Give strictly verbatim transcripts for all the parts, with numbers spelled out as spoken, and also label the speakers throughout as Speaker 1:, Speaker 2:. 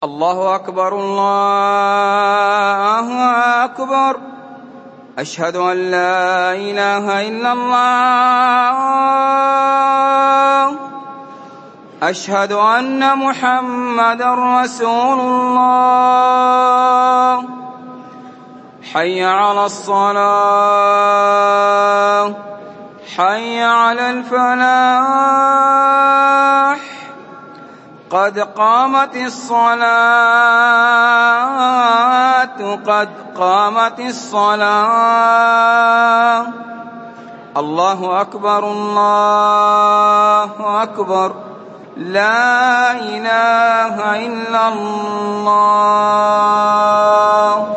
Speaker 1: الله أكبر الله أكبر. أشهد أن لا إله إلا الله. أشهد أن محمدًا رسول الله. حي على الصلاة حي على الفلاح. قد قامت الصلاة قد قامت الصلاة. الله أكبر الله أكبر. لا إله إلا الله.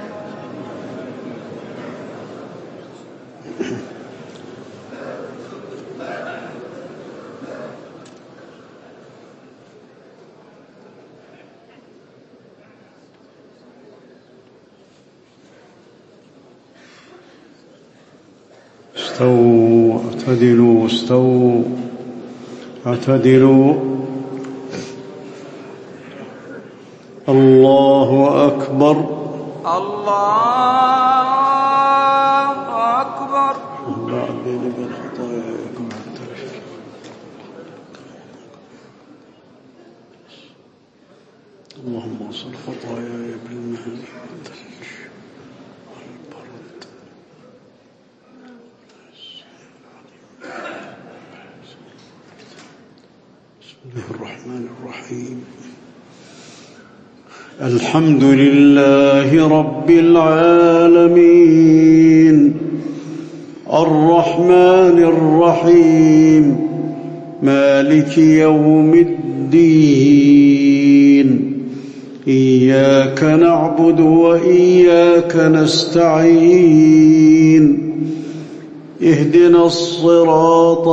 Speaker 2: استووا اعتدلوا استووا اعتدلوا. الله أكبر
Speaker 1: الله أكبر.
Speaker 2: اللهم اصل خطاياي بالمهل والثلج والبرد. بسم الله الرحمن الرحيم. الحمد لله رب العالمين الرحمن الرحيم مالك يوم الدين. إياك نعبد وإياك نستعين. اهدنا الصراط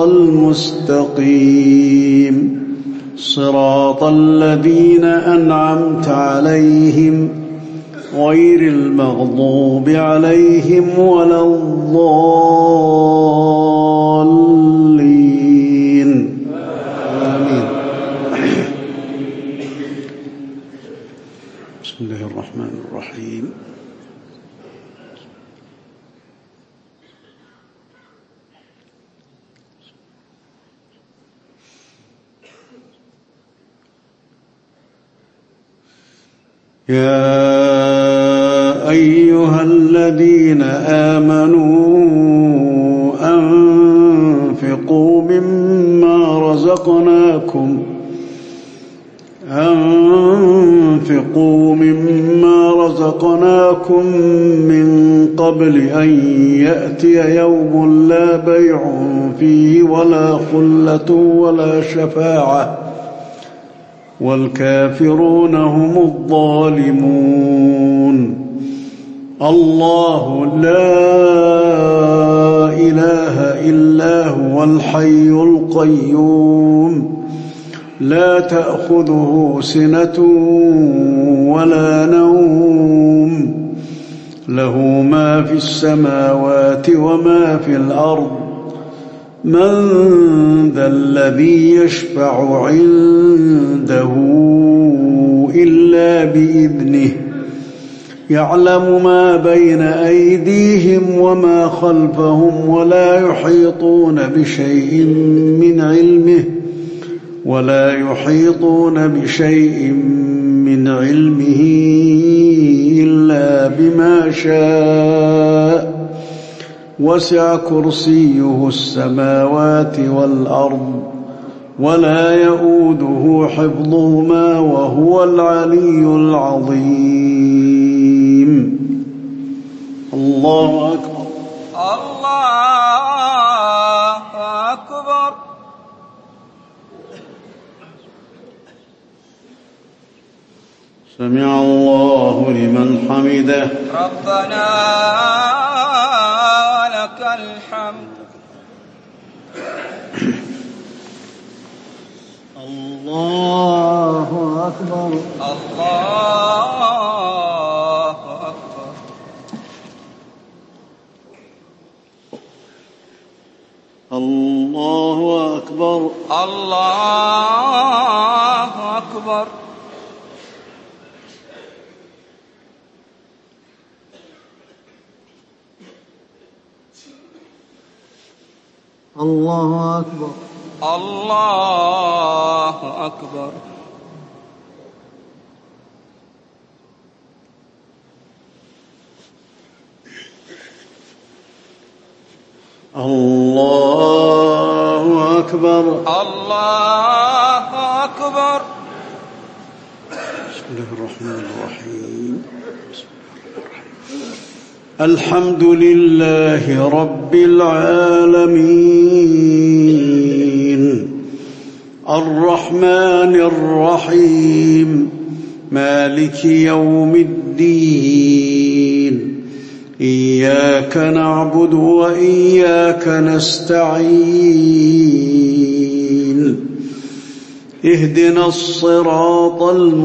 Speaker 2: المستقيم صراط الذين أنعمت عليهم غير المغضوب عليهم ولا الضالين. آمين. بسم الله الرحمن الرحيم. يا أيها الذين آمنوا أنفقوا مما رزقناكم أنفقوا مما رزقناكم من قبل أن يأتي يوم لا بيع فيه ولا خلة ولا شفاعة والكافرون هم الظالمون. الله لا إله إلا هو الحي القيوم لا تأخذه سنة ولا نوم له ما في السماوات وما في الأرض. من ذا الذي يشفع عنده إلا بإذنه. يعلم ما بين أيديهم وما خلفهم ولا يحيطون بشيء من علمه ولا يحيطون بشيء من علمه إلا بما شاء. وسع كرسيه السماوات والأرض ولا يؤوده حفظهما وهو العلي العظيم. الله أكبر
Speaker 1: الله أكبر.
Speaker 2: سمع الله لمن حمده.
Speaker 1: ربنا لك الحمد.
Speaker 2: الله أكبر
Speaker 1: الله أكبر.
Speaker 2: الله أكبر
Speaker 1: الله أكبر.
Speaker 2: الله أكبر.
Speaker 1: الله أكبر.
Speaker 2: الله أكبر.
Speaker 1: الله أكبر.
Speaker 2: بسم الله الرحمن الرحيم. الحمد لله رب العالمين الرحمن الرحيم مالك يوم الدين إياك نعبد وإياك نستعين اهدنا الصراط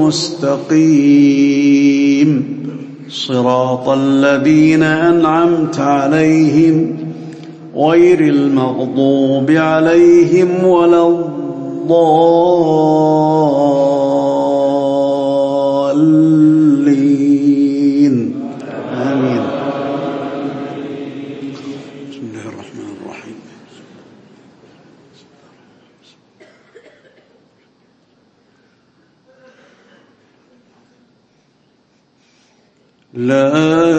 Speaker 2: المستقيم صراط الذين أنعمت عليهم غير المغضوب عليهم ولا الضالين آمين. بسم الله الرحمن الرحيم. لا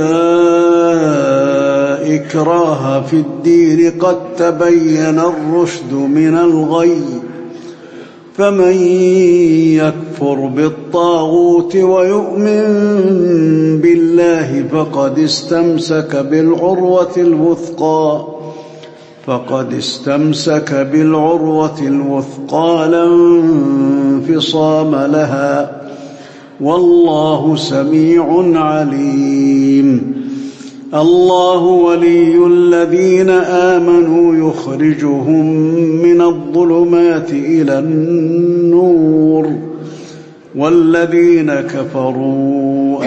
Speaker 2: إكراه في الدين قد تبين الرشد من الغي فمن يكفر بالطاغوت ويؤمن بالله فقد استمسك بالعروة الوثقى فقد استمسك بالعروة الوثقى لا انفصام لها والله سميع عليم. الله ولي الذين آمنوا يخرجهم من الظلمات إلى النور والذين كفروا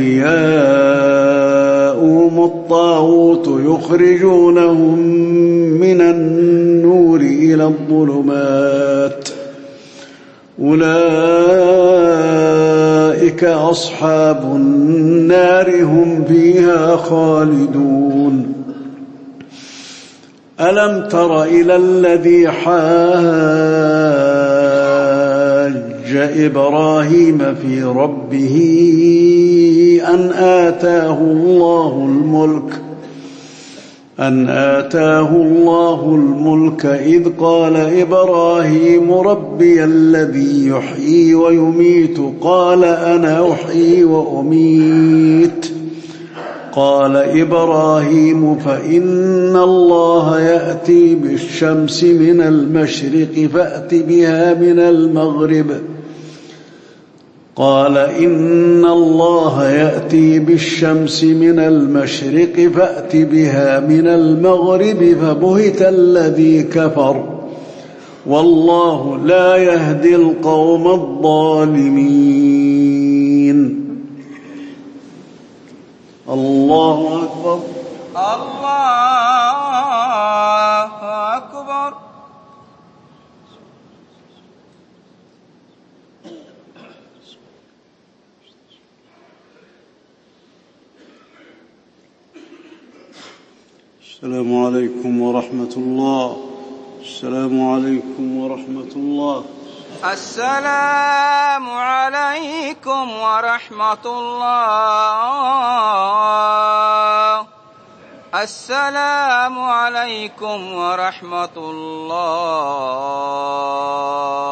Speaker 2: أولياؤهم الطاغوت يخرجونهم من النور إلى الظلمات أولئك أصحاب النار هم فيها خالدون. ألم تر إلى الذي حاج إبراهيم في ربه أن آتاه الله الملك أن آتاه الله الملك إذ قال إبراهيم ربي الذي يحيي ويميت قال أنا أحيي وأميت قال إبراهيم فإن الله يأتي بالشمس من المشرق فأت بها من المغرب قال إن الله يأتي بالشمس من المشرق فأت بها من المغرب فبهت الذي كفر والله لا يهدي القوم الظالمين. الله أكبر.
Speaker 1: الله أكبر.
Speaker 2: السلام عليكم ورحمة الله. السلام عليكم ورحمة الله.
Speaker 1: السلام عليكم ورحمة الله. السلام عليكم ورحمة الله.